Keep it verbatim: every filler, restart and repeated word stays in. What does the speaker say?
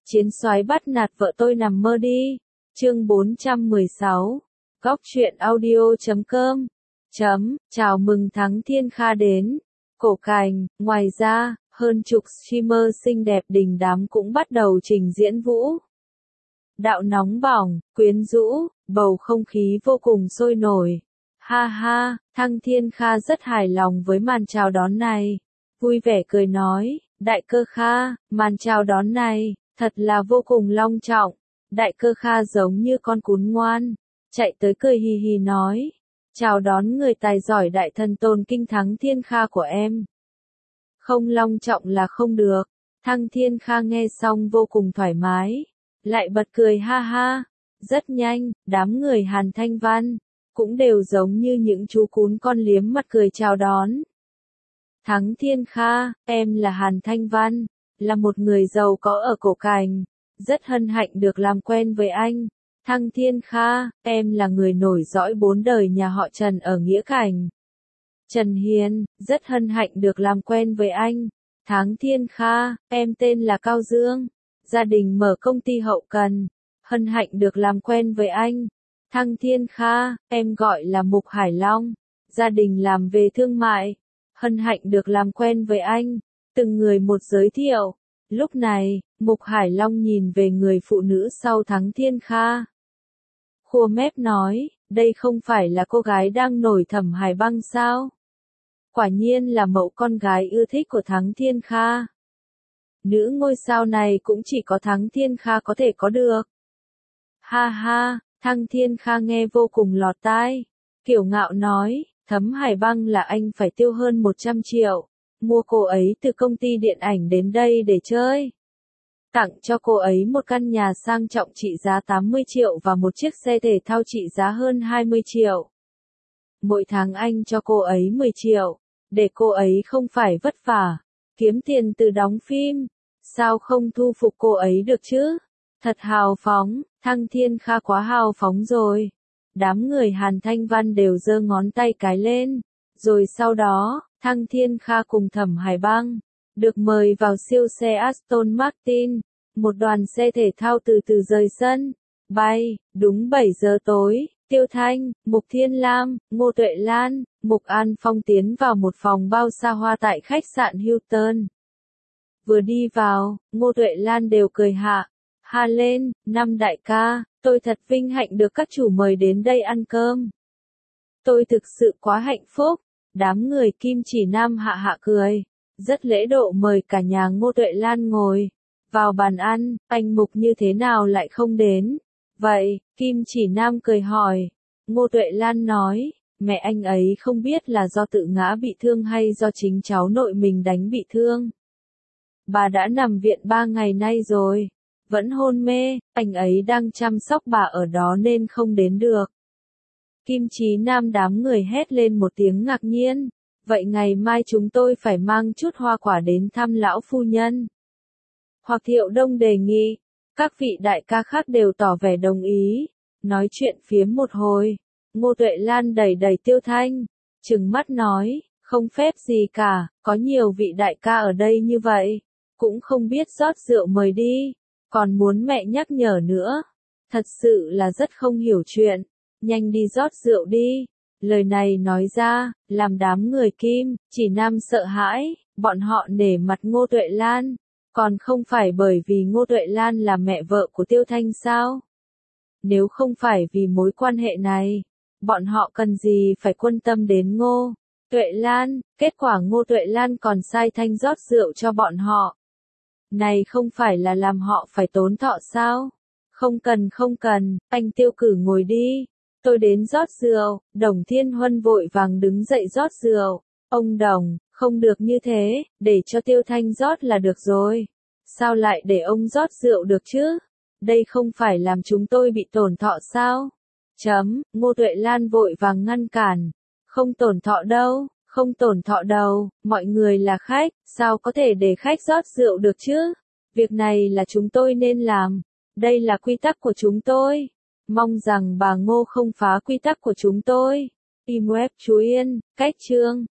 Chiến soái bắt nạt vợ tôi nằm mơ đi. Chương bốn trăm mười sáu. Góc truyện audio chấm com. Chấm, chào mừng Thắng Thiên Kha đến. Cổ Cành, ngoài ra, hơn chục streamer xinh đẹp đình đám cũng bắt đầu trình diễn vũ. Đạo nóng bỏng, quyến rũ, bầu không khí vô cùng sôi nổi. Ha ha, Thăng Thiên Kha rất hài lòng với màn chào đón này. Vui vẻ cười nói, đại cơ Kha, màn chào đón này, thật là vô cùng long trọng. Đại cơ Kha giống như con cún ngoan, chạy tới cười hì hì nói, chào đón người tài giỏi đại thần tôn kinh Thắng Thiên Kha của em. Không long trọng là không được. Thăng Thiên Kha nghe xong vô cùng thoải mái, lại bật cười ha ha. Rất nhanh, đám người Hàn Thanh Văn cũng đều giống như những chú cún con liếm mặt cười chào đón. Thắng Thiên Kha, em là Hàn Thanh Văn, là một người giàu có ở Cổ Cành, rất hân hạnh được làm quen với anh. Thăng Thiên Kha, em là người nổi dõi bốn đời nhà họ Trần ở Nghĩa Cảnh. Trần Hiền, rất hân hạnh được làm quen với anh. Thắng Thiên Kha, em tên là Cao Dương, gia đình mở công ty hậu cần, hân hạnh được làm quen với anh. Thăng Thiên Kha, em gọi là Mục Hải Long, gia đình làm về thương mại, hân hạnh được làm quen với anh. Từng người một giới thiệu. Lúc này, Mục Hải Long nhìn về người phụ nữ sau Thắng Thiên Kha. Khua mép nói, đây không phải là cô gái đang nổi Thẩm Hải Băng sao? Quả nhiên là mẫu con gái ưa thích của Thắng Thiên Kha. Nữ ngôi sao này cũng chỉ có Thắng Thiên Kha có thể có được. Ha ha, Thăng Thiên Kha nghe vô cùng lọt tai. Kiêu ngạo nói, Thẩm Hải Băng là anh phải tiêu hơn một trăm triệu. Mua cô ấy từ công ty điện ảnh đến đây để chơi. Tặng cho cô ấy một căn nhà sang trọng trị giá tám mươi triệu và một chiếc xe thể thao trị giá hơn hai mươi triệu. Mỗi tháng anh cho cô ấy mười triệu, để cô ấy không phải vất vả, kiếm tiền từ đóng phim. Sao không thu phục cô ấy được chứ? Thật hào phóng, Thăng Thiên Kha quá hào phóng rồi. Đám người Hàn Thanh Văn đều giơ ngón tay cái lên. Rồi sau đó, Thăng Thiên Kha cùng Thẩm Hải Băng được mời vào siêu xe Aston Martin, một đoàn xe thể thao từ từ rời sân, bay. Đúng bảy giờ tối, Tiêu Thanh, Mục Thiên Lam, Ngô Tuệ Lan, Mục An Phong tiến vào một phòng bao xa hoa tại khách sạn Hilton. Vừa đi vào, Ngô Tuệ Lan đều cười hạ, ha lên, năm đại ca, tôi thật vinh hạnh được các chủ mời đến đây ăn cơm. Tôi thực sự quá hạnh phúc. Đám người Kim Chỉ Nam hạ hạ cười, rất lễ độ mời cả nhà Ngô Tuệ Lan ngồi vào bàn ăn. Anh Mục như thế nào lại không đến? Vậy, Kim Chỉ Nam cười hỏi. Ngô Tuệ Lan nói, mẹ anh ấy không biết là do tự ngã bị thương hay do chính cháu nội mình đánh bị thương. Bà đã nằm viện ba ngày nay rồi, vẫn hôn mê, anh ấy đang chăm sóc bà ở đó nên không đến được. Kim Chí Nam đám người hét lên một tiếng ngạc nhiên. Vậy ngày mai chúng tôi phải mang chút hoa quả đến thăm lão phu nhân. Hoặc Thiệu Đông đề nghị. Các vị đại ca khác đều tỏ vẻ đồng ý. Nói chuyện phiếm một hồi. Ngô Tuệ Lan đẩy đẩy Tiêu Thanh, trừng mắt nói, không phép gì cả, có nhiều vị đại ca ở đây như vậy, cũng không biết rót rượu mời đi, còn muốn mẹ nhắc nhở nữa. Thật sự là rất không hiểu chuyện. Nhanh đi rót rượu đi. Lời này nói ra, làm đám người Kim Chỉ Nam sợ hãi, bọn họ nể mặt Ngô Tuệ Lan, còn không phải bởi vì Ngô Tuệ Lan là mẹ vợ của Tiêu Thanh sao? Nếu không phải vì mối quan hệ này, bọn họ cần gì phải quan tâm đến Ngô Tuệ Lan? Kết quả Ngô Tuệ Lan còn sai Thanh rót rượu cho bọn họ. Này không phải là làm họ phải tốn thọ sao? Không cần không cần, anh Tiêu Cử ngồi đi. Tôi đến rót rượu. Đồng Thiên Huân vội vàng đứng dậy rót rượu. Ông Đồng, không được như thế, để cho Tiêu Thanh rót là được rồi. Sao lại để ông rót rượu được chứ? Đây không phải làm chúng tôi bị tổn thọ sao? Chấm, Ngô Tuệ Lan vội vàng ngăn cản. Không tổn thọ đâu, không tổn thọ đâu, mọi người là khách, sao có thể để khách rót rượu được chứ? Việc này là chúng tôi nên làm. Đây là quy tắc của chúng tôi. Mong rằng bà Ngô không phá quy tắc của chúng tôi. Im web chú Yên, cách chương.